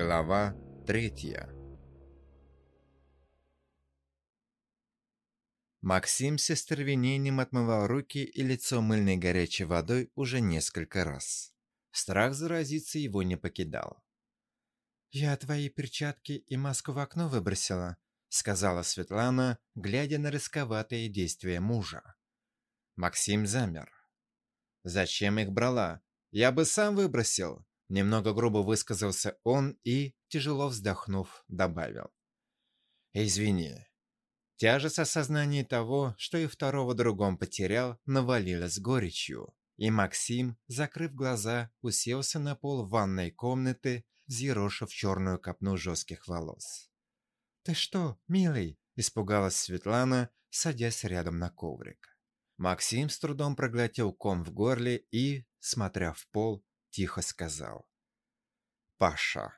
Глава 3. Максим с остервенением отмывал руки и лицо мыльной горячей водой уже несколько раз. Страх заразиться его не покидал. «Я твои перчатки и маску в окно выбросила», — сказала Светлана, глядя на рисковатые действия мужа. Максим замер. «Зачем их брала? Я бы сам выбросил», — немного грубо высказался он и, тяжело вздохнув, добавил. «Извини». Тяжесть осознания того, что и второго другом потерял, навалилась горечью, и Максим, закрыв глаза, уселся на пол ванной комнаты, взъерошив черную копну жестких волос. «Ты что, милый?» – испугалась Светлана, садясь рядом на коврик. Максим с трудом проглотил ком в горле и, смотря в пол, тихо сказал: «Паша».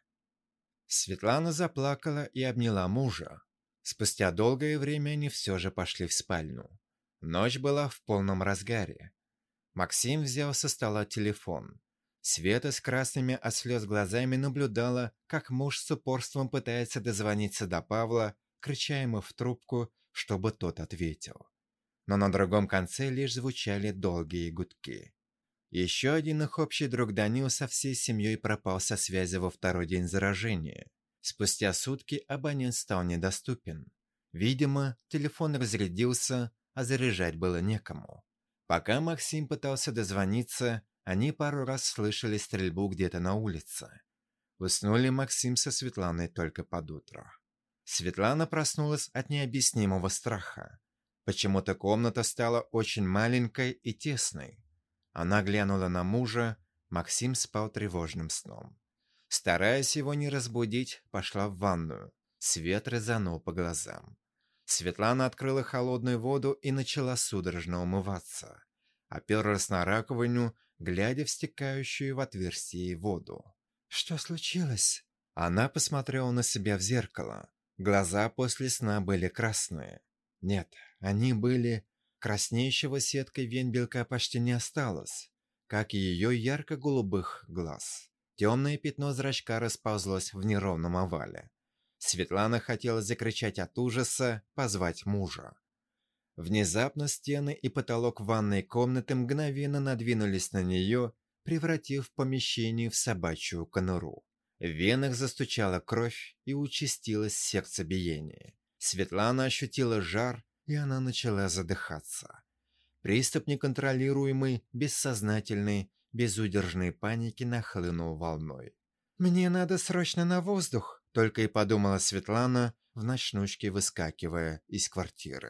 Светлана заплакала и обняла мужа. Спустя долгое время они все же пошли в спальню. Ночь была в полном разгаре. Максим взял со стола телефон. Света с красными от слез глазами наблюдала, как муж с упорством пытается дозвониться до Павла, крича ему в трубку, чтобы тот ответил. Но на другом конце лишь звучали долгие гудки. Еще один их общий друг Данил со всей семьей пропал со связи во второй день заражения. Спустя сутки абонент стал недоступен. Видимо, телефон разрядился, а заряжать было некому. Пока Максим пытался дозвониться, они пару раз слышали стрельбу где-то на улице. Уснули Максим со Светланой только под утро. Светлана проснулась от необъяснимого страха. Почему-то комната стала очень маленькой и тесной. Она глянула на мужа, Максим спал тревожным сном. Стараясь его не разбудить, пошла в ванную. Свет резанул по глазам. Светлана открыла холодную воду и начала судорожно умываться. Оперлась на раковину, глядя в стекающую в отверстие воду. «Что случилось?» Она посмотрела на себя в зеркало. Глаза после сна были красные. Нет, они были... Краснеющего сеткой вен белка почти не осталось, как и ее ярко-голубых глаз. Темное пятно зрачка расползлось в неровном овале. Светлана хотела закричать от ужаса, позвать мужа. Внезапно стены и потолок ванной комнаты мгновенно надвинулись на нее, превратив помещение в собачью конуру. В венах застучала кровь и участилось сердцебиение. Светлана ощутила жар, и она начала задыхаться. Приступ неконтролируемой, бессознательной, безудержной паники нахлынул волной. «Мне надо срочно на воздух», — только и подумала Светлана, в ночнушке выскакивая из квартиры.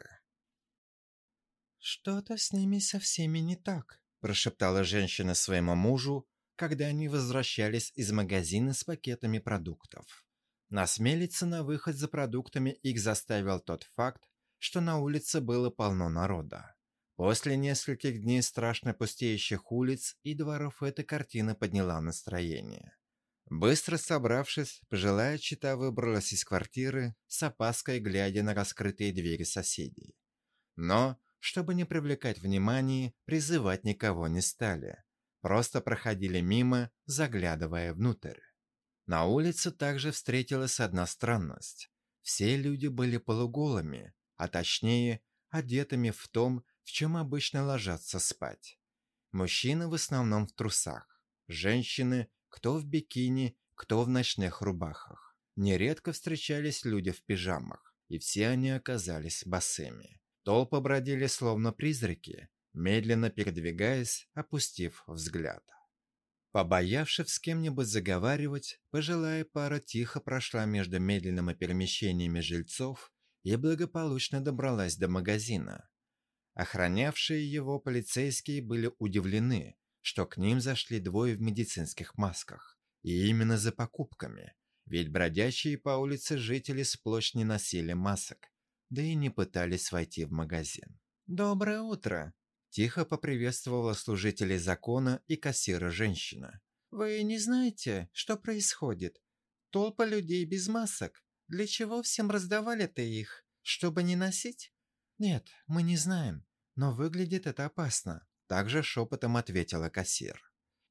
«Что-то с ними со всеми не так», — прошептала женщина своему мужу, когда они возвращались из магазина с пакетами продуктов. Насмелиться на выход за продуктами их заставил тот факт, что на улице было полно народа. После нескольких дней страшно пустеющих улиц и дворов эта картина подняла настроение. Быстро собравшись, пожилая чета выбралась из квартиры, с опаской глядя на раскрытые двери соседей. Но, чтобы не привлекать внимания, призывать никого не стали. Просто проходили мимо, заглядывая внутрь. На улице также встретилась одна странность. Все люди были полуголыми, а точнее, одетыми в том, в чем обычно ложатся спать. Мужчины в основном в трусах, женщины кто в бикини, кто в ночных рубахах. Нередко встречались люди в пижамах, и все они оказались босыми. Толпы бродили словно призраки, медленно передвигаясь, опустив взгляд. Побоявшись с кем-нибудь заговаривать, пожилая пара тихо прошла между медленными перемещениями жильцов и благополучно добралась до магазина. Охранявшие его полицейские были удивлены, что к ним зашли двое в медицинских масках, и именно за покупками, ведь бродячие по улице жители сплошь не носили масок, да и не пытались войти в магазин. «Доброе утро!» – тихо поприветствовала служителей закона и кассира женщина. «Вы не знаете, что происходит? Толпа людей без масок. Для чего всем раздавали-то их? Чтобы не носить?» «Нет, мы не знаем, но выглядит это опасно», – также шепотом ответила кассир.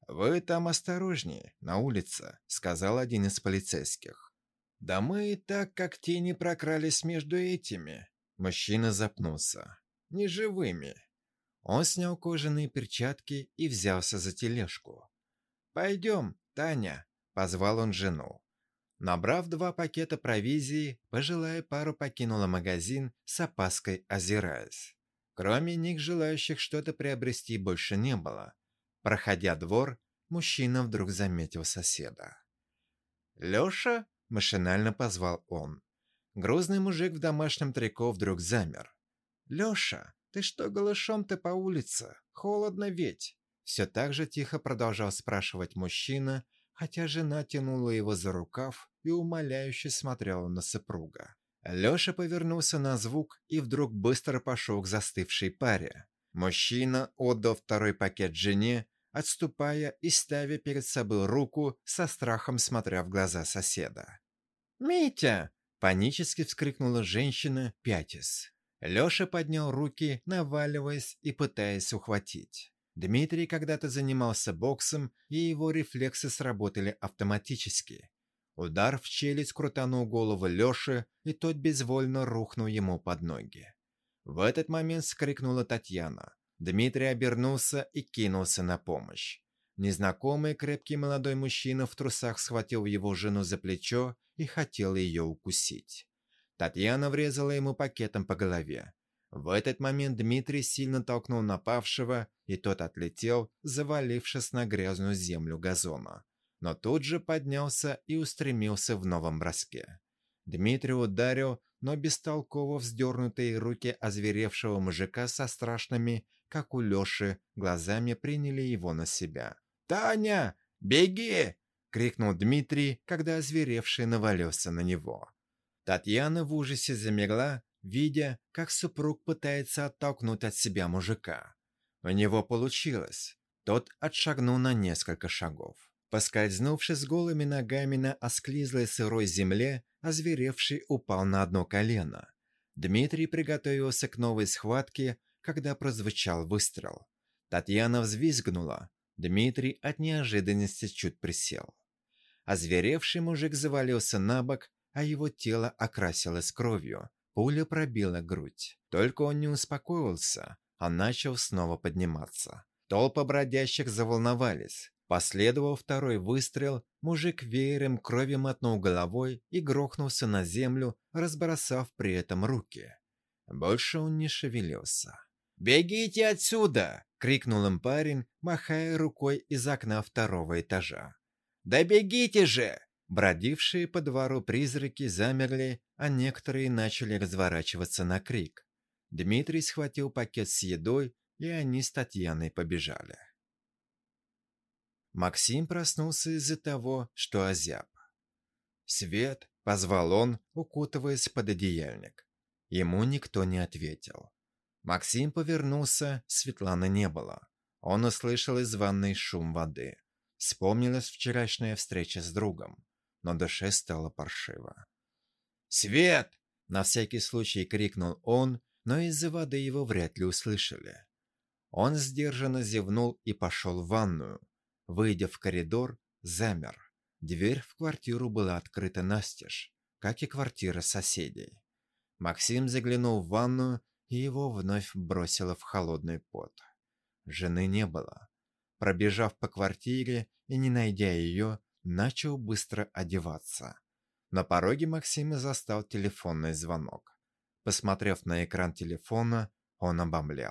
«Вы там осторожнее, на улице», — сказал один из полицейских. «Да мы и так, как тени, прокрались между этими». Мужчина запнулся. «Неживыми». Он снял кожаные перчатки и взялся за тележку. «Пойдем, Таня», — позвал он жену. Набрав 2 пакета провизии, пожилая пара покинула магазин, с опаской озираясь. Кроме них, желающих что-то приобрести больше не было. Проходя двор, мужчина вдруг заметил соседа. «Леша?» – машинально позвал он. Грузный мужик в домашнем трико вдруг замер. «Леша, ты что голышом-то по улице? Холодно ведь!» Все так же тихо продолжал спрашивать мужчина, хотя жена тянула его за рукав и умоляюще смотрела на супруга. Леша повернулся на звук и вдруг быстро пошел к застывшей паре. Мужчина отдал второй пакет жене, отступая и ставя перед собой руку, со страхом смотря в глаза соседа. «Митя!» – панически вскрикнула женщина, пятясь. Леша поднял руки, наваливаясь и пытаясь ухватить. Дмитрий когда-то занимался боксом, и его рефлексы сработали автоматически. Удар в челюсть крутанул голову Леши, и тот безвольно рухнул ему под ноги. В этот момент вскрикнула Татьяна. Дмитрий обернулся и кинулся на помощь. Незнакомый крепкий молодой мужчина в трусах схватил его жену за плечо и хотел ее укусить. Татьяна врезала ему пакетом по голове. В этот момент Дмитрий сильно толкнул напавшего, и тот отлетел, завалившись на грязную землю газона. Но тут же поднялся и устремился в новом броске. Дмитрий ударил, но бестолково вздернутые руки озверевшего мужика со страшными, как у Леши, глазами приняли его на себя. «Таня, беги!» — крикнул Дмитрий, когда озверевший навалился на него. Татьяна в ужасе замерла, видя, как супруг пытается оттолкнуть от себя мужика. У него получилось. Тот отшагнул на несколько шагов. Поскользнувшись голыми ногами на осклизлой сырой земле, озверевший упал на одно колено. Дмитрий приготовился к новой схватке, когда прозвучал выстрел. Татьяна взвизгнула. Дмитрий от неожиданности чуть присел. Озверевший мужик завалился на бок, а его тело окрасилось кровью. Пуля пробила грудь. Только он не успокоился, а начал снова подниматься. Толпы бродящих заволновались. Последовал второй выстрел, мужик веером крови мотнул головой и грохнулся на землю, разбросав при этом руки. Больше он не шевелился. «Бегите отсюда!» — крикнул им парень, махая рукой из окна второго этажа. «Да бегите же!» Бродившие по двору призраки замерли, а некоторые начали разворачиваться на крик. Дмитрий схватил пакет с едой, и они с Татьяной побежали. Максим проснулся из-за того, что озяб. «Свет!» — позвал он, укутываясь под одеяльник. Ему никто не ответил. Максим повернулся, Светланы не было. Он услышал из ванной шум воды. Вспомнилась вчерашняя встреча с другом, но душе стало паршиво. «Свет!» — на всякий случай крикнул он, но из-за воды его вряд ли услышали. Он сдержанно зевнул и пошел в ванную. Выйдя в коридор, замер. Дверь в квартиру была открыта настежь, как и квартира соседей. Максим заглянул в ванную, и его вновь бросило в холодный пот. Жены не было. Пробежав по квартире и не найдя ее, начал быстро одеваться. На пороге Максима застал телефонный звонок. Посмотрев на экран телефона, он обомлел.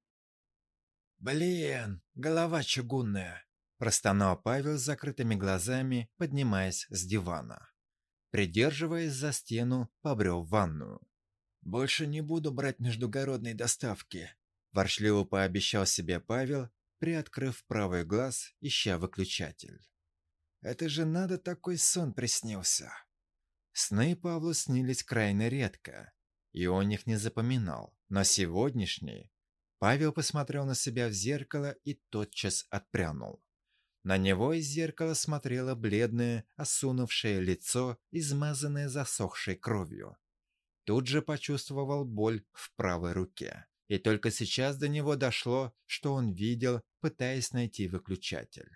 «Блин, голова чугунная!» – простонал Павел с закрытыми глазами, поднимаясь с дивана. Придерживаясь за стену, побрел в ванную. «Больше не буду брать междугородные доставки», – ворчливо пообещал себе Павел, приоткрыв правый глаз, ища выключатель. «Это же надо, такой сон приснился!» Сны Павлу снились крайне редко, и он их не запоминал, но сегодняшний... Павел посмотрел на себя в зеркало и тотчас отпрянул. На него из зеркала смотрело бледное, осунувшее лицо, измазанное засохшей кровью. Тут же почувствовал боль в правой руке. И только сейчас до него дошло, что он видел, пытаясь найти выключатель.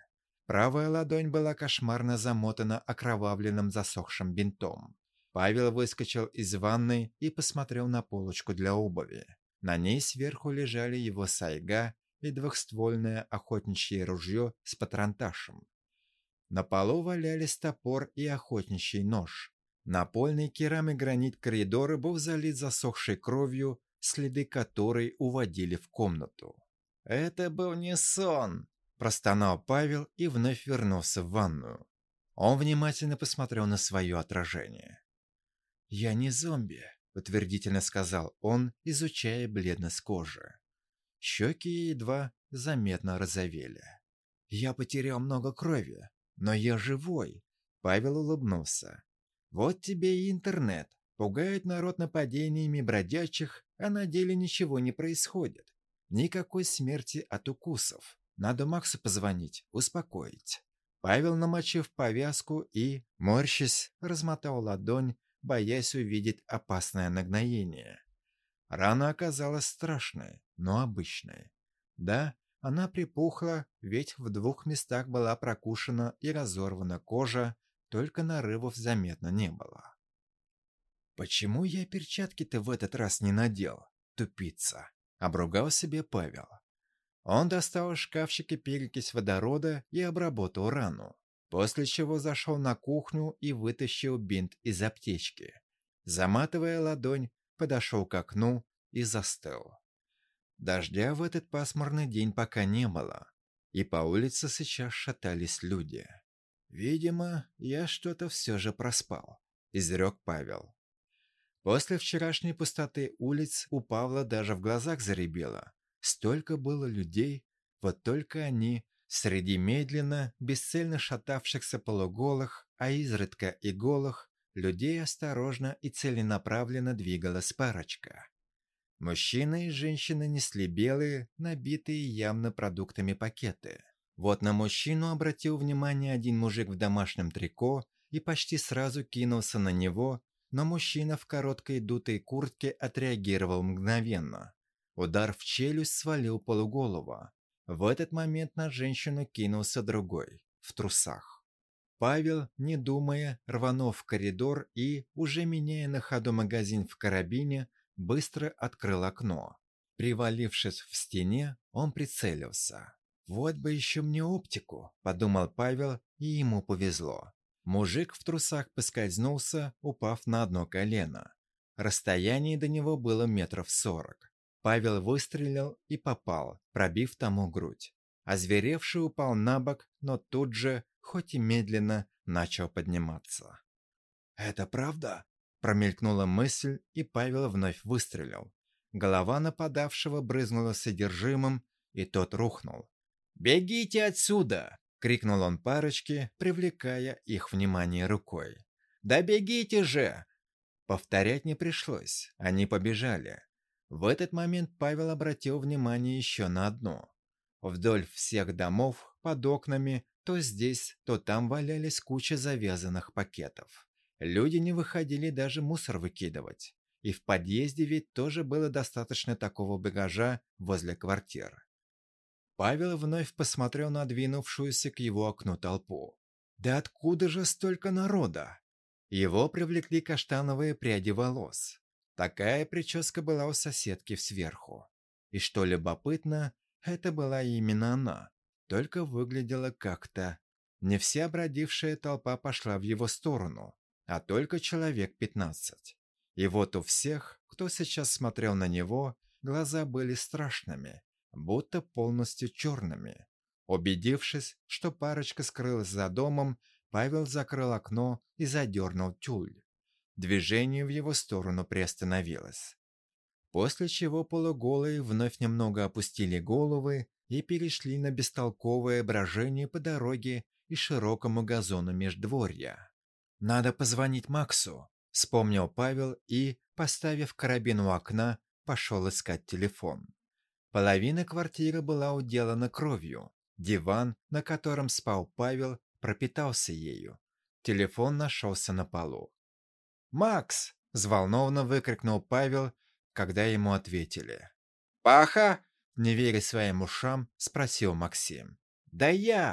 Правая ладонь была кошмарно замотана окровавленным засохшим бинтом. Павел выскочил из ванной и посмотрел на полочку для обуви. На ней сверху лежали его сайга и двухствольное охотничье ружье с патронташем. На полу валялись топор и охотничий нож. Напольный керамогранит коридора был залит засохшей кровью, следы которой уводили в комнату. «Это был не сон!» – простонал Павел и вновь вернулся в ванную. Он внимательно посмотрел на свое отражение. «Я не зомби», – утвердительно сказал он, изучая бледность кожи. Щеки едва заметно розовели. «Я потерял много крови, но я живой», – Павел улыбнулся. «Вот тебе и интернет. Пугает народ нападениями бродячих, а на деле ничего не происходит. Никакой смерти от укусов. Надо Максу позвонить, успокоить». Павел, намочив повязку и, морщась, размотал ладонь, боясь увидеть опасное нагноение. Рана оказалась страшной, но обычной. Да, она припухла, ведь в 2 местах была прокушена и разорвана кожа, только нарывов заметно не было. «Почему я перчатки-то в этот раз не надел, тупица?» – обругал себе Павел. Он достал из шкафчика перекись водорода и обработал рану, после чего зашел на кухню и вытащил бинт из аптечки. Заматывая ладонь, подошел к окну и застыл. Дождя в этот пасмурный день пока не было, и по улице сейчас шатались люди. «Видимо, я что-то все же проспал», – изрек Павел. После вчерашней пустоты улиц у Павла даже в глазах заребело. Столько было людей, вот только они, среди медленно, бесцельно шатавшихся полуголых, а изредка и голых, людей осторожно и целенаправленно двигалась парочка. Мужчины и женщины несли белые, набитые явно продуктами пакеты. Вот на мужчину обратил внимание один мужик в домашнем трико и почти сразу кинулся на него, но мужчина в короткой дутой куртке отреагировал мгновенно. Удар в челюсть свалил полуголова. В этот момент на женщину кинулся другой, в трусах. Павел, не думая, рванул в коридор и, уже меняя на ходу магазин в карабине, быстро открыл окно. Привалившись в стене, он прицелился. «Вот бы еще мне оптику», – подумал Павел, и ему повезло. Мужик в трусах поскользнулся, упав на одно колено. Расстояние до него было 40 метров. Павел выстрелил и попал, пробив тому грудь. Озверевший упал на бок, но тут же, хоть и медленно, начал подниматься. «Это правда?» – промелькнула мысль, и Павел вновь выстрелил. Голова нападавшего брызнула содержимым, и тот рухнул. «Бегите отсюда!» – крикнул он парочке, привлекая их внимание рукой. «Да бегите же!» Повторять не пришлось, они побежали. В этот момент Павел обратил внимание еще на одно. Вдоль всех домов, под окнами, то здесь, то там валялись куча завязанных пакетов. Люди не выходили даже мусор выкидывать. И в подъезде ведь тоже было достаточно такого багажа возле квартир. Павел вновь посмотрел на двинувшуюся к его окну толпу. Да откуда же столько народа? Его привлекли каштановые пряди волос. Такая прическа была у соседки сверху. И что любопытно, это была именно она, только выглядела как-то. Не вся бродившая толпа пошла в его сторону, а только человек 15. И вот у всех, кто сейчас смотрел на него, глаза были страшными, будто полностью черными. Убедившись, что парочка скрылась за домом, Павел закрыл окно и задернул тюль. Движение в его сторону приостановилось. После чего полуголые вновь немного опустили головы и перешли на бестолковое брожение по дороге и широкому газону междворья. «Надо позвонить Максу», — вспомнил Павел и, поставив карабин у окна, пошел искать телефон. Половина квартиры была уделана кровью. Диван, на котором спал Павел, пропитался ею. Телефон нашелся на полу. «Макс!» – взволнованно выкрикнул Павел, когда ему ответили. «Паха?» – не веря своим ушам, спросил Максим. «Да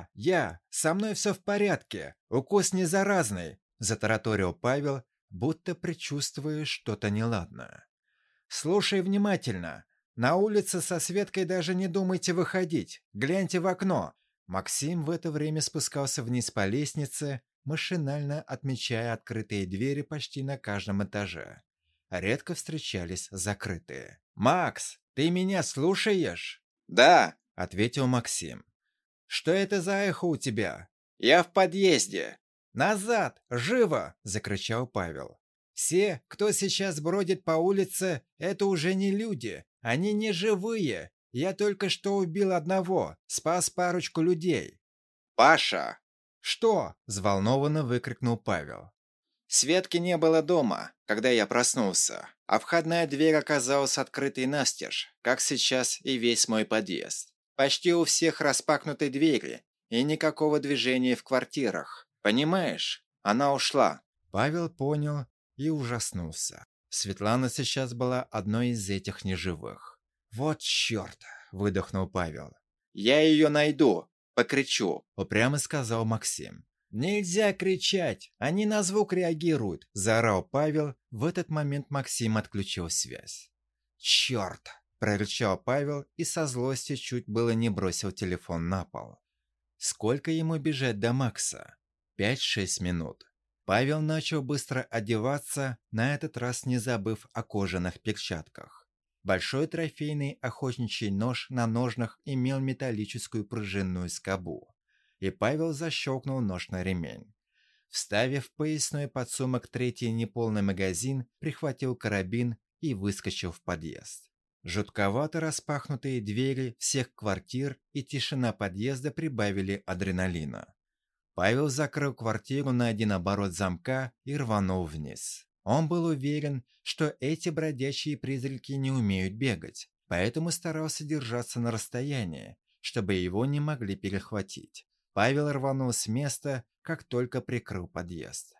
со мной все в порядке, укус не заразный», — затараторил Павел, будто предчувствуя что-то неладное. «Слушай внимательно. На улице со Светкой даже не думайте выходить. Гляньте в окно». Максим в это время спускался вниз по лестнице, машинально отмечая открытые двери почти на каждом этаже. Редко встречались закрытые. «Макс, ты меня слушаешь?» «Да, — ответил Максим. «Что это за эхо у тебя?» я в подъезде». «Назад! Живо!» — закричал Павел. «Все, кто сейчас бродит по улице, это уже не люди. Они не живые. Я только что убил одного, спас парочку людей». «Паша, «Что?» — взволнованно выкрикнул Павел. Светки не было дома, когда я проснулся, а входная дверь оказалась открытой настежь, как сейчас и весь мой подъезд. Почти у всех распахнуты двери, и никакого движения в квартирах. Понимаешь? Она ушла». Павел понял и ужаснулся. Светлана сейчас была одной из этих неживых. «Вот черт!» — выдохнул Павел. «Я ее найду, покричу». — упрямо сказал Максим. «Нельзя кричать! Они на звук реагируют!» — заорал Павел. В этот момент Максим отключил связь. «Черт!» — прорычал Павел и со злости чуть было не бросил телефон на пол. Сколько ему бежать до Макса? 5-6 минут. Павел начал быстро одеваться, на этот раз не забыв о кожаных перчатках. Большой трофейный охотничий нож на ножнах имел металлическую пружинную скобу, и Павел защелкнул нож на ремень. Вставив в поясной подсумок третий неполный магазин, прихватил карабин и выскочил в подъезд. Жутковато распахнутые двери всех квартир и тишина подъезда прибавили адреналина. Павел закрыл квартиру на один оборот замка и рванул вниз. Он был уверен, что эти бродячие призраки не умеют бегать, поэтому старался держаться на расстоянии, чтобы его не могли перехватить. Павел рванул с места, как только прикрыл подъезд.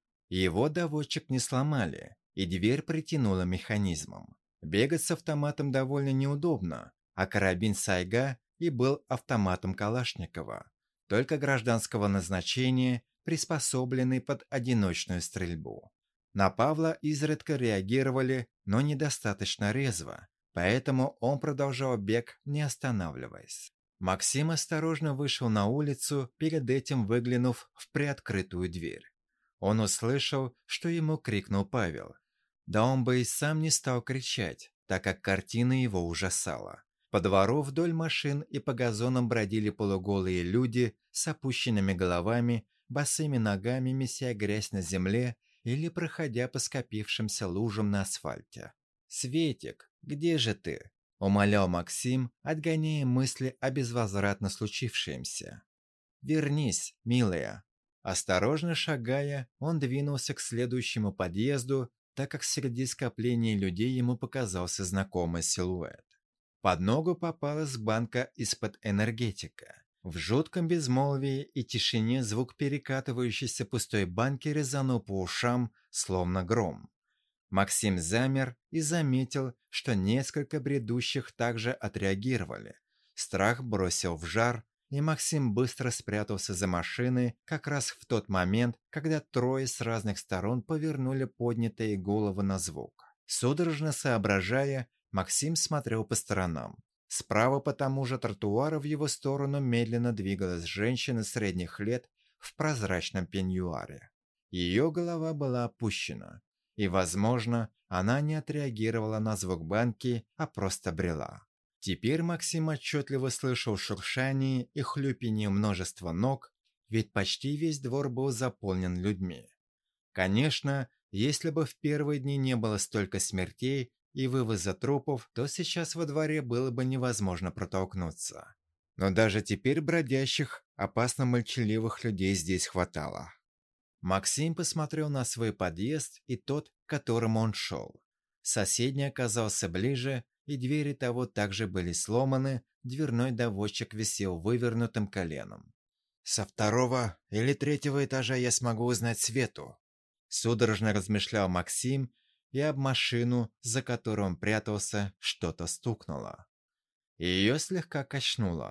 Его доводчик не сломали, и дверь притянула механизмом. Бегать с автоматом довольно неудобно, а карабин Сайга и был автоматом Калашникова, только гражданского назначения, приспособленный под одиночную стрельбу. На Павла изредка реагировали, но недостаточно резво, поэтому он продолжал бег, не останавливаясь. Максим осторожно вышел на улицу, перед этим выглянув в приоткрытую дверь. Он услышал, что ему крикнул Павел. Да он бы и сам не стал кричать, так как картина его ужасала. По двору вдоль машин и по газонам бродили полуголые люди с опущенными головами, босыми ногами меся грязь на земле или проходя по скопившимся лужам на асфальте. «Светик, где же ты?» — умолял Максим, отгоняя мысли о безвозвратно случившемся. «Вернись, милая». Осторожно шагая, он двинулся к следующему подъезду, так как среди скоплений людей ему показался знакомый силуэт. Под ногу попалась банка из-под энергетика. В жутком безмолвии и тишине звук перекатывающейся пустой банки резанул по ушам, словно гром. Максим замер и заметил, что несколько бредущих также отреагировали. Страх бросил в жар, и Максим быстро спрятался за машиной как раз в тот момент, когда трое с разных сторон повернули поднятые головы на звук. Судорожно соображая, Максим смотрел по сторонам. Справа по тому же тротуару в его сторону медленно двигалась женщина средних лет в прозрачном пеньюаре. Ее голова была опущена, и, возможно, она не отреагировала на звук банки, а просто брела. Теперь Максим отчетливо слышал шуршание и хлюпанье множества ног, ведь почти весь двор был заполнен людьми. Конечно, если бы в первые дни не было столько смертей и вывоза трупов, то сейчас во дворе было бы невозможно протолкнуться. Но даже теперь бродящих, опасно молчаливых людей здесь хватало. Максим посмотрел на свой подъезд и тот, к которому он шел. Соседний оказался ближе, и двери того также были сломаны, дверной доводчик висел вывернутым коленом. «Со второго или третьего этажа я смогу узнать Свету», — судорожно размышлял Максим, и об машину, за которой он прятался, что-то стукнуло. Ее слегка качнуло.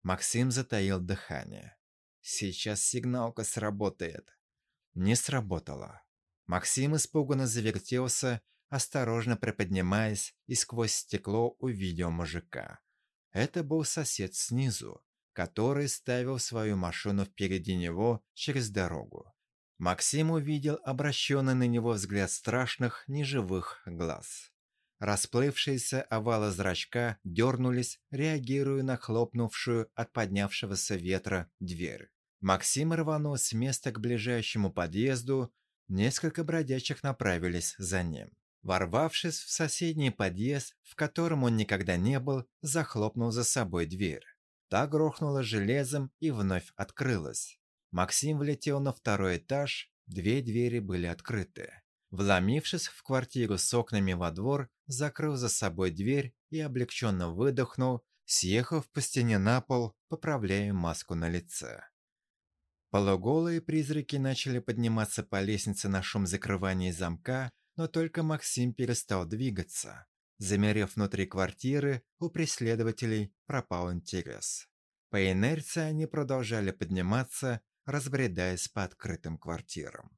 Максим затаил дыхание. Сейчас сигналка сработает. Не сработала. Максим испуганно завертелся, осторожно приподнимаясь, и сквозь стекло увидел мужика. Это был сосед снизу, который ставил свою машину впереди него через дорогу. Максим увидел обращенный на него взгляд страшных, неживых глаз. Расплывшиеся овалы зрачка дернулись, реагируя на хлопнувшую от поднявшегося ветра дверь. Максим рванул с места к ближайшему подъезду, несколько бродячих направились за ним. Ворвавшись в соседний подъезд, в котором он никогда не был, захлопнул за собой дверь. Та грохнула железом и вновь открылась. Максим влетел на второй этаж, две двери были открыты. Вломившись в квартиру с окнами во двор, закрыл за собой дверь и облегченно выдохнул, съехав по стене на пол, поправляя маску на лице. Полуголые призраки начали подниматься по лестнице на шум закрывания замка, но только Максим перестал двигаться. Замерев внутри квартиры, у преследователей пропал интерес. По инерции они продолжали подниматься, разбредаясь по открытым квартирам.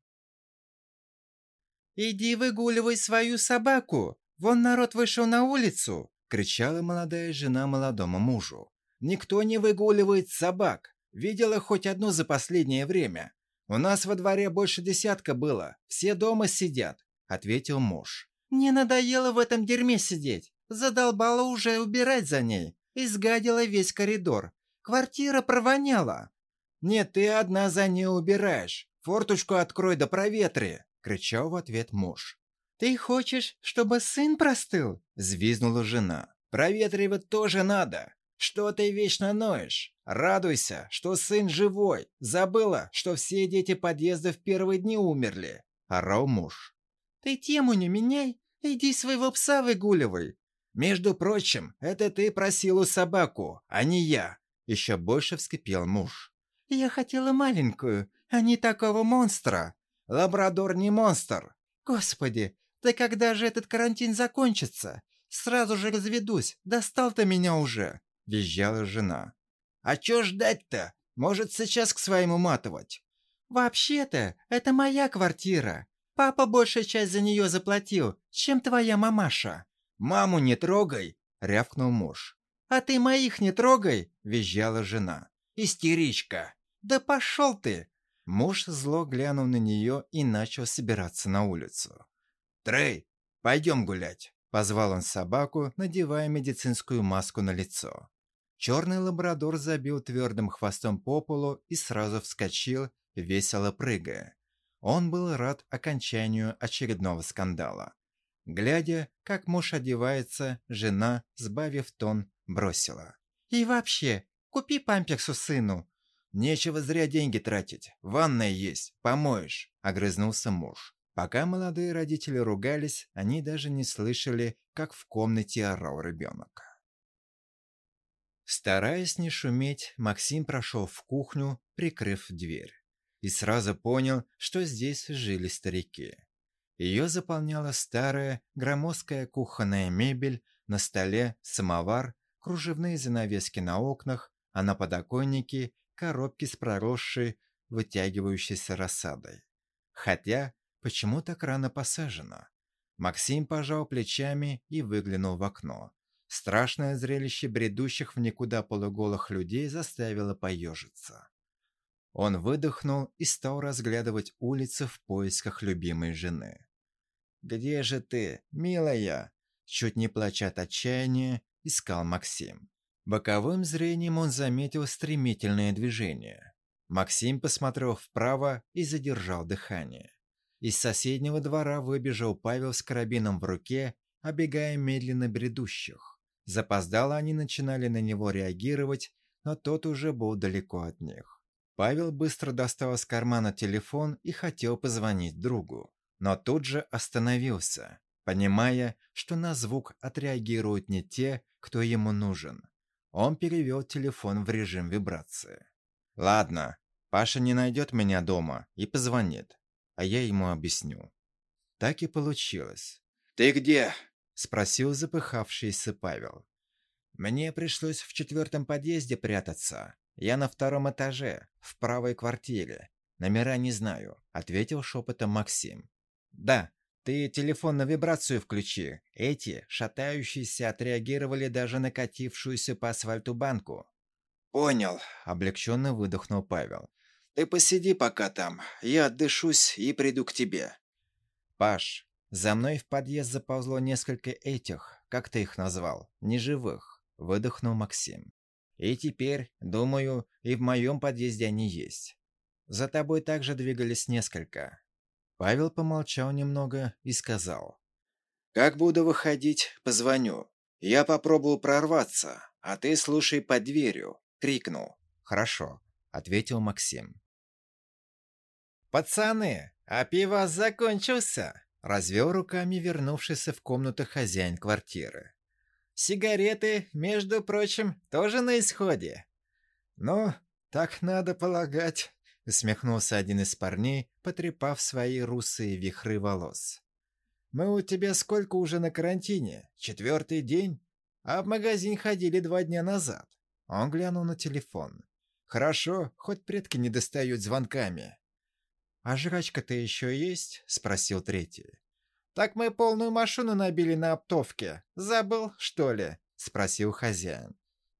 «Иди выгуливай свою собаку! Вон народ вышел на улицу!» — кричала молодая жена молодому мужу. «Никто не выгуливает собак. Видела хоть одну за последнее время. У нас во дворе больше десятка было. Все дома сидят», — ответил муж. «Мне надоело в этом дерьме сидеть. Задолбала уже убирать за ней. Изгадила весь коридор. Квартира провоняла». «Нет, ты одна за ней убираешь. Форточку открой да проветри», — кричал в ответ муж. «Ты хочешь, чтобы сын простыл?» — взвизгнула жена. «Проветривать тоже надо. Что ты вечно ноешь? Радуйся, что сын живой. Забыла, что все дети подъезда в первые дни умерли», — орал муж. «Ты тему не меняй. Иди своего пса выгуливай. Между прочим, это ты просил собаку, а не я», — еще больше вскипел муж. «Я хотела маленькую, а не такого монстра. Лабрадор не монстр. Господи, да когда же этот карантин закончится? Сразу же разведусь, достал ты меня уже», — визжала жена. «А чё ждать-то? Может, сейчас к своему матывать?» «Вообще-то, это моя квартира. Папа большую часть за нее заплатил, чем твоя мамаша». «Маму не трогай», — рявкнул муж. «А ты моих не трогай», — визжала жена. «Истеричка!» «Да пошел ты!» Муж зло глянул на нее и начал собираться на улицу. «Трей, пойдем гулять!» — позвал он собаку, надевая медицинскую маску на лицо. Черный лабрадор забил твердым хвостом по полу и сразу вскочил, весело прыгая. Он был рад окончанию очередного скандала. Глядя, как муж одевается, жена, сбавив тон, бросила. «И вообще, купи памперсу сыну». «Нечего зря деньги тратить. Ванная есть, помоешь», — огрызнулся муж. Пока молодые родители ругались, они даже не слышали, как в комнате орал ребенок. Стараясь не шуметь, Максим прошел в кухню, прикрыв дверь. И сразу понял, что здесь жили старики. Ее заполняла старая, громоздкая кухонная мебель, на столе самовар, кружевные занавески на окнах, а на подоконнике коробки с проросшей, вытягивающейся рассадой. Хотя, почему так рано посажено? Максим пожал плечами и выглянул в окно. Страшное зрелище бредущих в никуда полуголых людей заставило поежиться. Он выдохнул и стал разглядывать улицы в поисках любимой жены. «Где же ты, милая?» Чуть не плача от отчаяния, искал Максим. Боковым зрением он заметил стремительное движение. Максим посмотрел вправо и задержал дыхание. Из соседнего двора выбежал Павел с карабином в руке, обегая медленно бредущих. Запоздало они начинали на него реагировать, но тот уже был далеко от них. Павел быстро достал из кармана телефон и хотел позвонить другу, но тут же остановился, понимая, что на звук отреагируют не те, кто ему нужен. Он перевел телефон в режим вибрации. «Ладно, Паша не найдет меня дома и позвонит, а я ему объясню». Так и получилось. «Ты где?» – спросил запыхавшийся Павел. Мне пришлось в 4-м подъезде прятаться. Я на 2-м этаже, в правой квартире. Номера не знаю», — ответил шепотом Максим. «Да, ты телефон на вибрацию включи. Эти, шатающиеся, отреагировали даже на катившуюся по асфальту банку». «Понял», — облегченно выдохнул Павел. «Ты посиди пока там, я отдышусь и приду к тебе». «Паш, за мной в подъезд заползло несколько этих, как ты их назвал, неживых», — выдохнул Максим. «И теперь, думаю, и в моем подъезде они есть. За тобой также двигались несколько». Павел помолчал немного и сказал. «Как буду выходить, позвоню. Я попробую прорваться, а ты слушай под дверью», — крикнул. «Хорошо», — ответил Максим. «Пацаны, а пивас закончился!» — развел руками вернувшийся в комнату хозяин квартиры. «Сигареты, между прочим, тоже на исходе». «Ну, так надо полагать», — усмехнулся один из парней, потрепав свои русые вихры волос. «Мы у тебя сколько уже на карантине? 4-й день? А в магазин ходили 2 дня назад». Он глянул на телефон. «Хорошо, хоть предки не достают звонками». «А жрачка-то еще есть?» — спросил третий. «Так мы полную машину набили на оптовке. Забыл, что ли?» — спросил хозяин.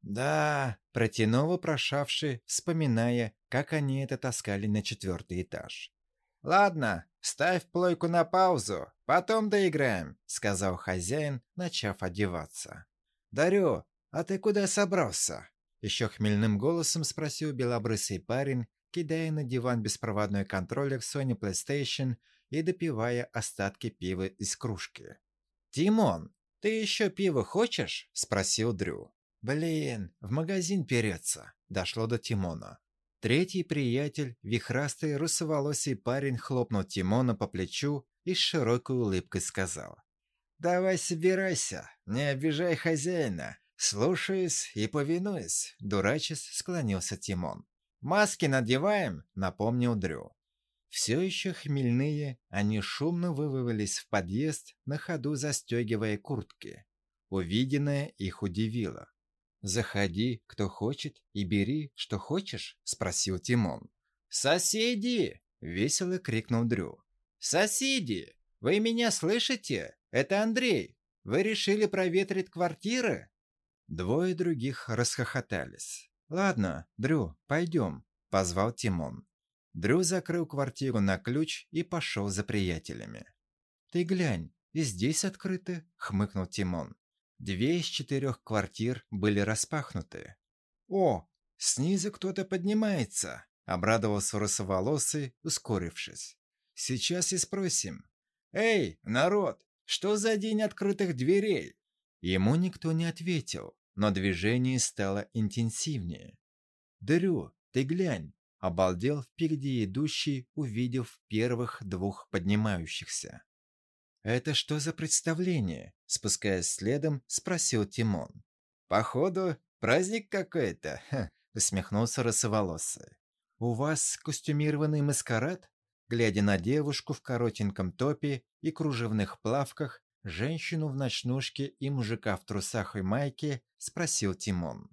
«Да», — протянул вопрошавший, вспоминая, как они это таскали на 4-й этаж. «Ладно, ставь плойку на паузу, потом доиграем», — сказал хозяин, начав одеваться. «Дарю, а ты куда собрался?» — еще хмельным голосом спросил белобрысый парень, кидая на диван беспроводной контроллер Sony PlayStation и допивая остатки пива из кружки. «Тимон, ты еще пиво хочешь?» — спросил Дрю. «Блин, в магазин переться», — дошло до Тимона. Третий приятель, вихрастый русоволосый парень, хлопнул Тимона по плечу и с широкой улыбкой сказал. «Давай собирайся, не обижай хозяина. Слушаюсь и повинуюсь», — дурачись склонился Тимон. «Маски надеваем», — напомнил Дрю. Все еще хмельные, они шумно вывалились в подъезд, на ходу застегивая куртки. Увиденное их удивило. «Заходи, кто хочет, и бери, что хочешь?» — спросил Тимон. «Соседи!» — весело крикнул Дрю. «Соседи! Вы меня слышите? Это Андрей. Вы решили проветрить квартиры?» Двое других расхохотались. «Ладно, Дрю, пойдем», — позвал Тимон. Дрю закрыл квартиру на ключ и пошел за приятелями. «Ты глянь, и здесь открыты», — хмыкнул Тимон. 2 из 4 квартир были распахнуты. «О, снизу кто-то поднимается», — обрадовался русоволосый, ускорившись. «Сейчас и спросим. Эй, народ, что за день открытых дверей?» Ему никто не ответил, но движение стало интенсивнее. «Дрю, ты глянь!» — обалдел впереди идущий, увидев первых 2 поднимающихся. «Это что за представление?» — спускаясь следом, спросил Тимон. «Походу, праздник какой-то», — усмехнулся русоволосый. «У вас костюмированный маскарад?» Глядя на девушку в коротеньком топе и кружевных плавках, женщину в ночнушке и мужика в трусах и майке, спросил Тимон.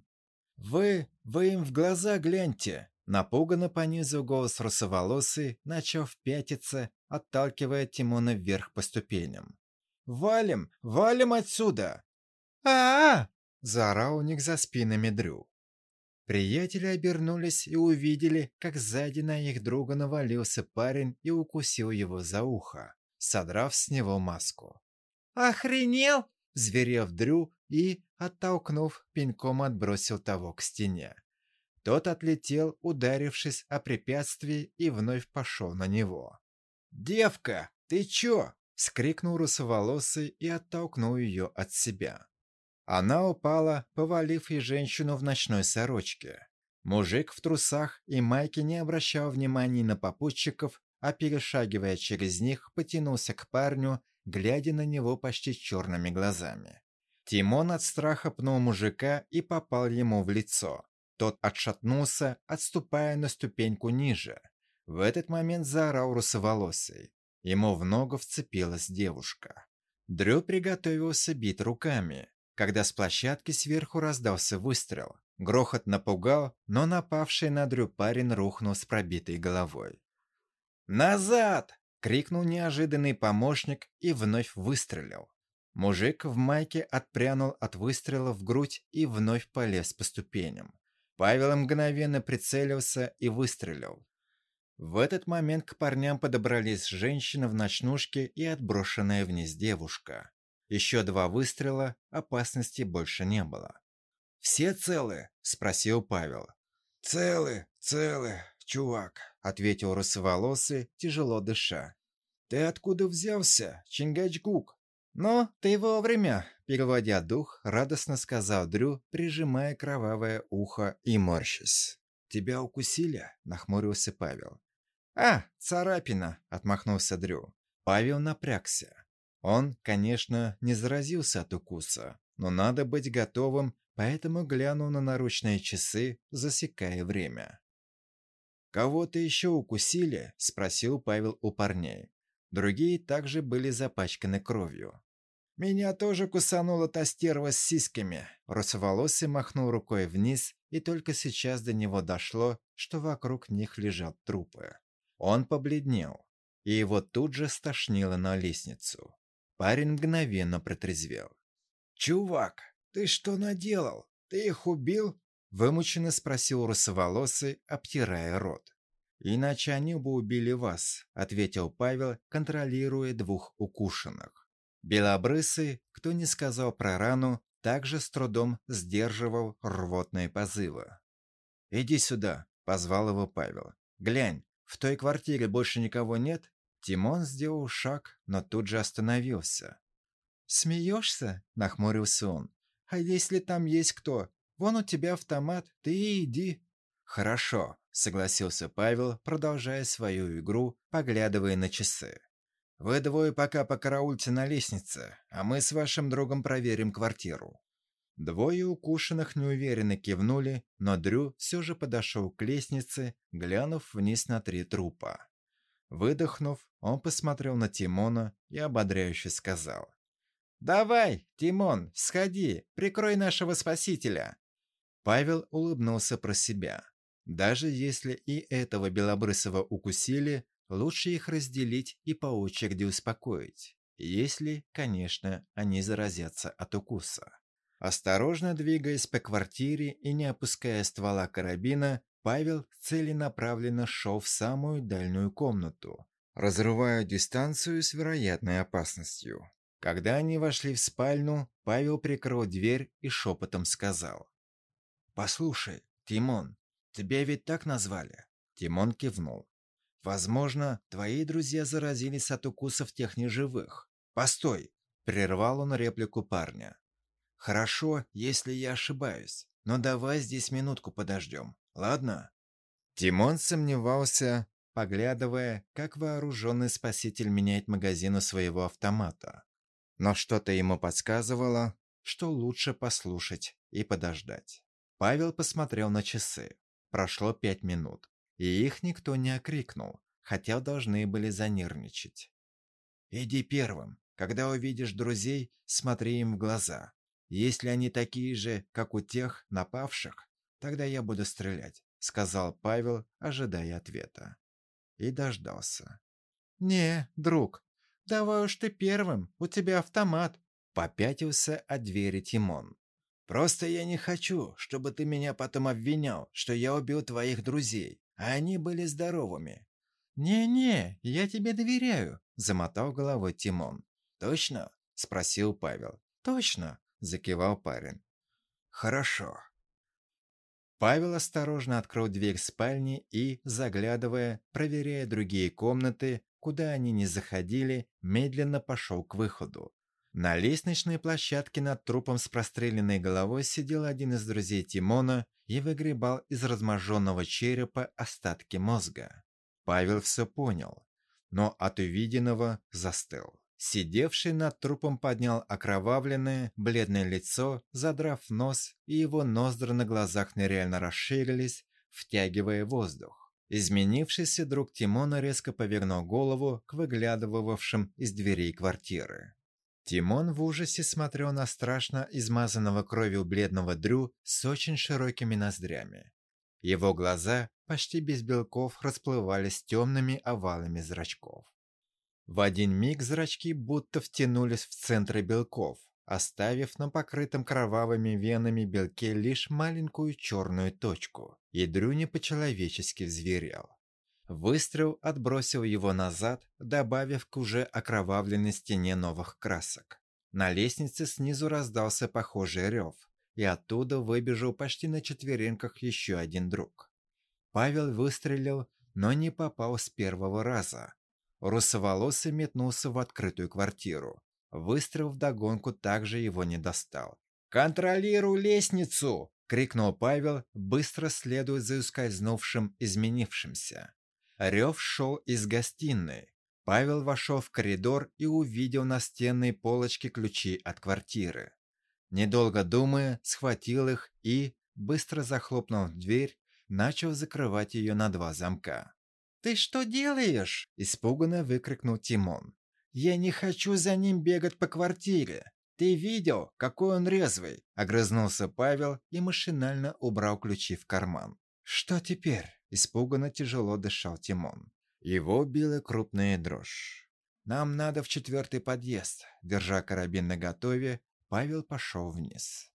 «Вы им в глаза гляньте!» Напуганно понизил голос русоволосый, начав пятиться, отталкивая Тимона вверх по ступеням. «Валим! Валим отсюда!» «А-а-а!» — заорал у них за спинами Дрю. Приятели обернулись и увидели, как сзади на их друга навалился парень и укусил его за ухо, содрав с него маску. «Охренел!» — зверев Дрю и, оттолкнув, пинком отбросил того к стене. Тот отлетел, ударившись о препятствие, и вновь пошел на него. «Девка, ты чё?» — вскрикнул русоволосый и оттолкнул ее от себя. Она упала, повалив и женщину в ночной сорочке. Мужик в трусах и майке не обращал внимания на попутчиков, а перешагивая через них, потянулся к парню, глядя на него почти черными глазами. Тимон от страха пнул мужика и попал ему в лицо. Тот отшатнулся, отступая на ступеньку ниже. В этот момент заорал русоволосый. Ему в ногу вцепилась девушка. Дрю приготовился бить руками. когда с площадки сверху раздался выстрел. Грохот напугал, но напавший на Дрю парень рухнул с пробитой головой. «Назад!» — крикнул неожиданный помощник и вновь выстрелил. Мужик в майке отпрянул от выстрела в грудь и вновь полез по ступеням. Павел мгновенно прицелился и выстрелил. В этот момент к парням подобрались женщина в ночнушке и отброшенная вниз девушка. Еще 2 выстрела, опасности больше не было. «Все целы?» – спросил Павел. «Целы, целы, чувак», – ответил русоволосый, тяжело дыша. «Ты откуда взялся, Чингачгук?» «Ну, ты вовремя», – переводя дух, радостно сказал Дрю, прижимая кровавое ухо и морщась. «Тебя укусили?» – нахмурился Павел. «А, царапина!» – отмахнулся Дрю. Павел напрягся. Он, конечно, не заразился от укуса, но надо быть готовым, поэтому глянул на наручные часы, засекая время. «Кого-то еще укусили?» – спросил Павел у парней. Другие также были запачканы кровью. «Меня тоже кусанула та стерва с сиськами!» Русоволосый махнул рукой вниз, и только сейчас до него дошло, что вокруг них лежат трупы. Он побледнел, и его тут же стошнило на лестницу. Парень мгновенно протрезвел. «Чувак, ты что наделал? Ты их убил?» Вымученно спросил русоволосый, обтирая рот. «Иначе они бы убили вас», — ответил Павел, контролируя 2 укушенных. Белобрысый, кто не сказал про рану, также с трудом сдерживал рвотные позывы. «Иди сюда», — позвал его Павел. «Глянь, в той квартире больше никого нет?» Тимон сделал шаг, но тут же остановился. «Смеешься?» – нахмурился он. «А если там есть кто? Вон у тебя автомат, ты и иди». «Хорошо», – согласился Павел, продолжая свою игру, поглядывая на часы. «Вы двое пока покараульте на лестнице, а мы с вашим другом проверим квартиру». 2 укушенных неуверенно кивнули, но Дрю все же подошел к лестнице, глянув вниз на 3 трупа. Выдохнув, он посмотрел на Тимона и ободряюще сказал. «Давай, Тимон, сходи, прикрой нашего спасителя!» Павел улыбнулся про себя. Даже если и этого белобрысого укусили, лучше их разделить и по очереди успокоить, если, конечно, они заразятся от укуса. Осторожно двигаясь по квартире и не опуская ствола карабина, Павел целенаправленно шел в самую дальнюю комнату, разрывая дистанцию с вероятной опасностью. Когда они вошли в спальню, Павел прикрыл дверь и шепотом сказал. «Послушай, Тимон, тебя ведь так назвали?» Тимон кивнул. «Возможно, твои друзья заразились от укусов тех неживых. Постой!» – прервал он реплику парня. «Хорошо, если я ошибаюсь, но давай здесь минутку подождем, ладно?» Тимон сомневался, поглядывая, как вооруженный спаситель меняет магазин у своего автомата. Но что-то ему подсказывало, что лучше послушать и подождать. Павел посмотрел на часы. Прошло 5 минут, и их никто не окрикнул, хотя должны были занервничать. «Иди первым. Когда увидишь друзей, смотри им в глаза. Если они такие же, как у тех напавших, тогда я буду стрелять», — сказал Павел, ожидая ответа. И дождался. «Не, друг, давай уж ты первым, у тебя автомат», — попятился от двери Тимон. «Просто я не хочу, чтобы ты меня потом обвинял, что я убил твоих друзей, а они были здоровыми». «Не-не, я тебе доверяю», — замотал головой Тимон. «Точно?» — спросил Павел. «Точно», — закивал парень. «Хорошо». Павел осторожно открыл дверь спальни и, заглядывая, проверяя другие комнаты, куда они не заходили, медленно пошел к выходу. На лестничной площадке над трупом с простреленной головой сидел один из друзей Тимона и выгребал из разможженного черепа остатки мозга. Павел все понял, но от увиденного застыл. Сидевший над трупом поднял окровавленное, бледное лицо, задрав нос, и его ноздри на глазах нереально расширились, втягивая воздух. Изменившийся друг Тимона резко повернул голову к выглядывавшим из дверей квартиры. Тимон в ужасе смотрел на страшно измазанного кровью бледного Дрю с очень широкими ноздрями. Его глаза, почти без белков, расплывались темными овалами зрачков. В один миг зрачки будто втянулись в центры белков, оставив на покрытом кровавыми венами белке лишь маленькую черную точку, и Дрю по-человечески взверел. Выстрел отбросил его назад, добавив к уже окровавленной стене новых красок. На лестнице снизу раздался похожий рев, и оттуда выбежал почти на четвереньках еще один друг. Павел выстрелил, но не попал с первого раза. Русоволосый метнулся в открытую квартиру. Выстрел вдогонку также его не достал. «Контролируй лестницу!» — крикнул Павел, быстро следуя за ускользнувшим изменившимся. Рев шел из гостиной. Павел вошел в коридор и увидел на стенной полочке ключи от квартиры. Недолго думая, схватил их и, быстро захлопнув дверь, начал закрывать ее на 2 замка. «Ты что делаешь?» – испуганно выкрикнул Тимон. «Я не хочу за ним бегать по квартире. Ты видел, какой он резвый?» – огрызнулся Павел и машинально убрал ключи в карман. «Что теперь?» – испуганно тяжело дышал Тимон. Его била крупная дрожь. «Нам надо в 4-й подъезд». Держа карабин наготове, Павел пошел вниз.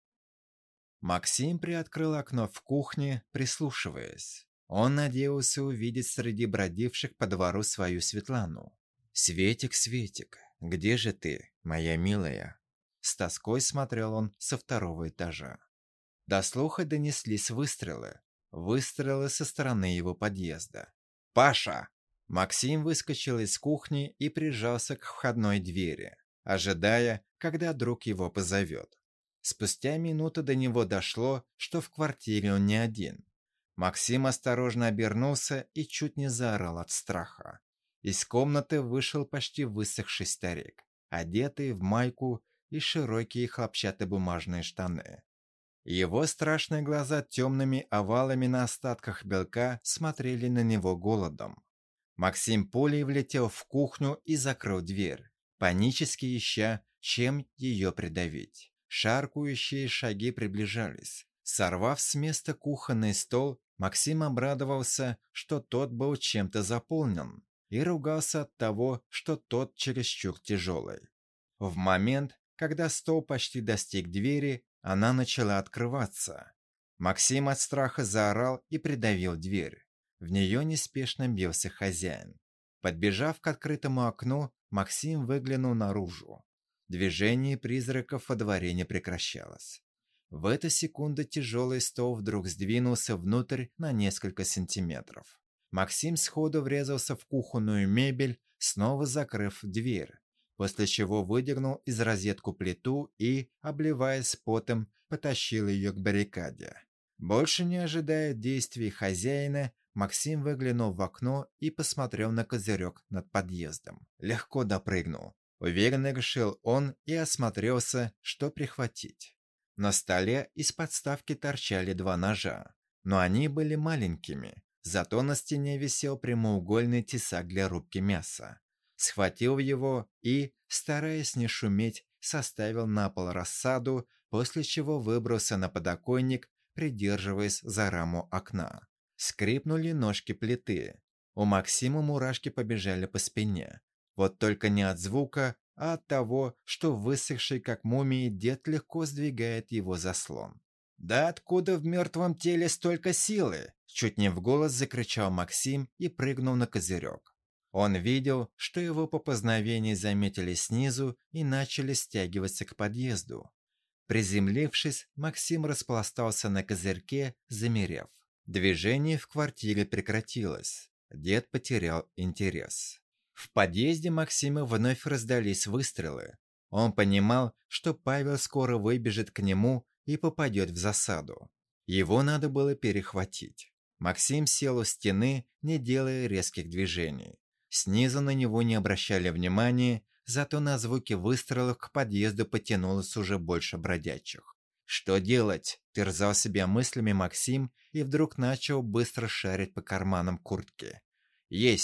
Максим приоткрыл окно в кухне, прислушиваясь. Он надеялся увидеть среди бродивших по двору свою Светлану. «Светик, Светик, где же ты, моя милая?» С тоской смотрел он со 2-го этажа. До слуха донеслись выстрелы. Выстрелы со стороны его подъезда. «Паша!» Максим выскочил из кухни и прижался к входной двери, ожидая, когда друг его позовет. Спустя минуту до него дошло, что в квартире он не один. Максим осторожно обернулся и чуть не заорал от страха. Из комнаты вышел почти высохший старик, одетый в майку и широкие хлопчатобумажные штаны. Его страшные глаза темными овалами на остатках белка смотрели на него голодом. Максим пулей влетел в кухню и закрыл дверь, панически ища, чем ее придавить. Шаркающие шаги приближались. Сорвав с места кухонный стол, Максим обрадовался, что тот был чем-то заполнен, и ругался от того, что тот чересчур тяжелый. В момент, когда стол почти достиг двери, она начала открываться. Максим от страха заорал и придавил дверь. В нее неспешно бился хозяин. Подбежав к открытому окну, Максим выглянул наружу. Движение призраков во дворе не прекращалось. В эту секунду тяжелый стол вдруг сдвинулся внутрь на несколько сантиметров. Максим сходу врезался в кухонную мебель, снова закрыв дверь, после чего выдернул из розетку плиту и, обливаясь потом, потащил ее к баррикаде. Больше не ожидая действий хозяина, Максим выглянул в окно и посмотрел на козырек над подъездом. Легко допрыгнул. Уверенно решил он и осмотрелся, что прихватить. На столе из подставки торчали 2 ножа, но они были маленькими, зато на стене висел прямоугольный тесак для рубки мяса. Схватил его и, стараясь не шуметь, составил на пол рассаду, после чего выбрался на подоконник, придерживаясь за раму окна. Скрипнули ножки плиты. У Максима мурашки побежали по спине. Вот только не от звука, а от того, что высохший как мумия дед легко сдвигает его заслон. «Да откуда в мертвом теле столько силы?» Чуть не в голос закричал Максим и прыгнул на козырек. Он видел, что его попознавения заметили снизу и начали стягиваться к подъезду. Приземлившись, Максим распластался на козырьке, замерев. Движение в квартире прекратилось. Дед потерял интерес. В подъезде Максима вновь раздались выстрелы. Он понимал, что Павел скоро выбежит к нему и попадет в засаду. Его надо было перехватить. Максим сел у стены, не делая резких движений. Снизу на него не обращали внимания, зато на звуки выстрелов к подъезду потянулось уже больше бродячих. «Что делать?» – терзал себя мыслями Максим и вдруг начал быстро шарить по карманам куртки. «Есть!»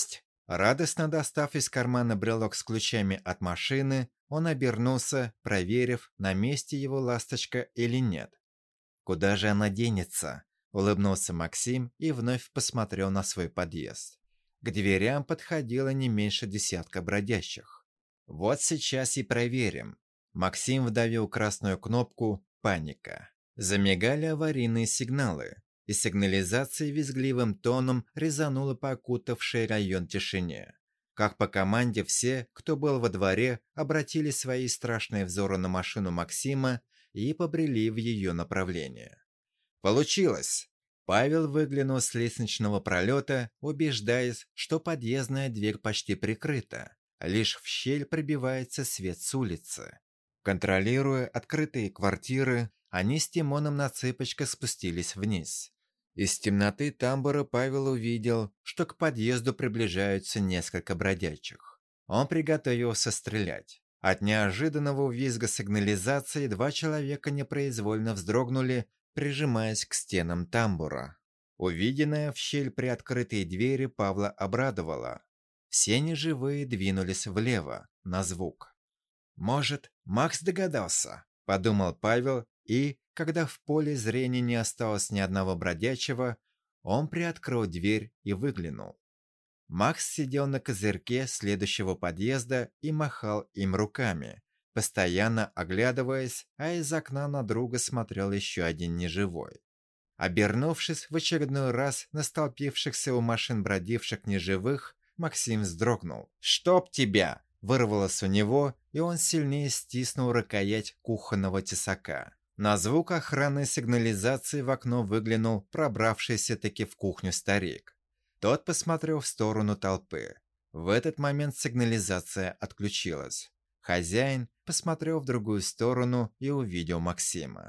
Радостно достав из кармана брелок с ключами от машины, он обернулся, проверив, на месте его ласточка или нет. «Куда же она денется?» – улыбнулся Максим и вновь посмотрел на свой подъезд. К дверям подходило не меньше десятка бродящих. «Вот сейчас и проверим». Максим вдавил красную кнопку «Паника». Замигали аварийные сигналы, и сигнализация визгливым тоном резанула по окутавшей район тишине. Как по команде все, кто был во дворе, обратили свои страшные взоры на машину Максима и побрели в ее направление. Получилось! Павел выглянул с лестничного пролета, убеждаясь, что подъездная дверь почти прикрыта. Лишь в щель пробивается свет с улицы. Контролируя открытые квартиры, они с Тимоном на цыпочках спустились вниз. Из темноты тамбура Павел увидел, что к подъезду приближаются несколько бродячих. Он приготовился стрелять. От неожиданного визга сигнализации два человека непроизвольно вздрогнули, прижимаясь к стенам тамбура. Увиденное в щель при открытой двери Павла обрадовало. Все неживые двинулись влево, на звук. «Может, Макс догадался?» – подумал Павел, и, когда в поле зрения не осталось ни одного бродячего, он приоткрыл дверь и выглянул. Макс сидел на козырьке следующего подъезда и махал им руками, постоянно оглядываясь, а из окна на друга смотрел еще один неживой. Обернувшись в очередной раз на столпившихся у машин бродивших неживых, Максим вздрогнул. «Чтоб тебя!» – вырвалось у него, и он сильнее стиснул рукоять кухонного тесака. На звук охранной сигнализации в окно выглянул пробравшийся-таки в кухню старик. Тот посмотрел в сторону толпы. В этот момент сигнализация отключилась. Хозяин посмотрел в другую сторону и увидел Максима.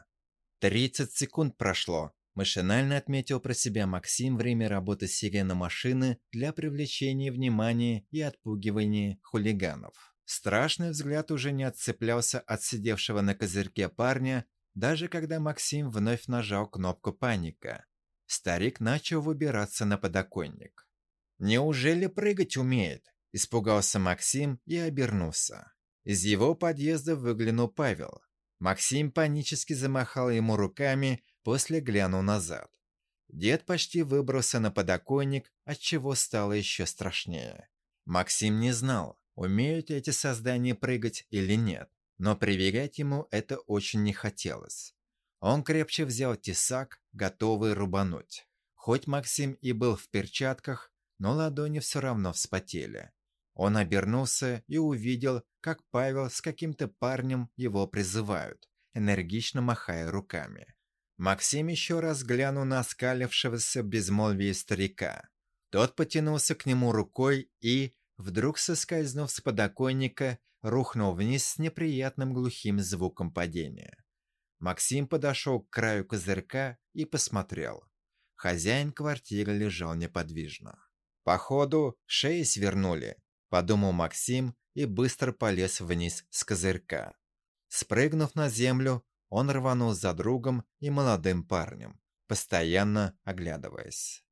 30 секунд прошло. Машинально отметил про себя Максим время работы сирены машины для привлечения внимания и отпугивания хулиганов. Страшный взгляд уже не отцеплялся от сидевшего на козырьке парня, даже когда Максим вновь нажал кнопку «Паника». Старик начал выбираться на подоконник. «Неужели прыгать умеет?» – испугался Максим и обернулся. Из его подъезда выглянул Павел. Максим панически замахал ему руками, после глянул назад. Дед почти выбрался на подоконник, отчего стало еще страшнее. Максим не знал, умеют эти создания прыгать или нет, но проверять ему это очень не хотелось. Он крепче взял тесак, готовый рубануть. Хоть Максим и был в перчатках, но ладони все равно вспотели. Он обернулся и увидел, как Павел с каким-то парнем его призывают, энергично махая руками. Максим еще раз глянул на оскалившегося в безмолвии старика. Тот потянулся к нему рукой и, вдруг соскользнув с подоконника, рухнул вниз с неприятным глухим звуком падения. Максим подошел к краю козырька и посмотрел. Хозяин квартиры лежал неподвижно. «Походу, шеи свернули», – подумал Максим и быстро полез вниз с козырька. Спрыгнув на землю, он рванул за другом и молодым парнем, постоянно оглядываясь.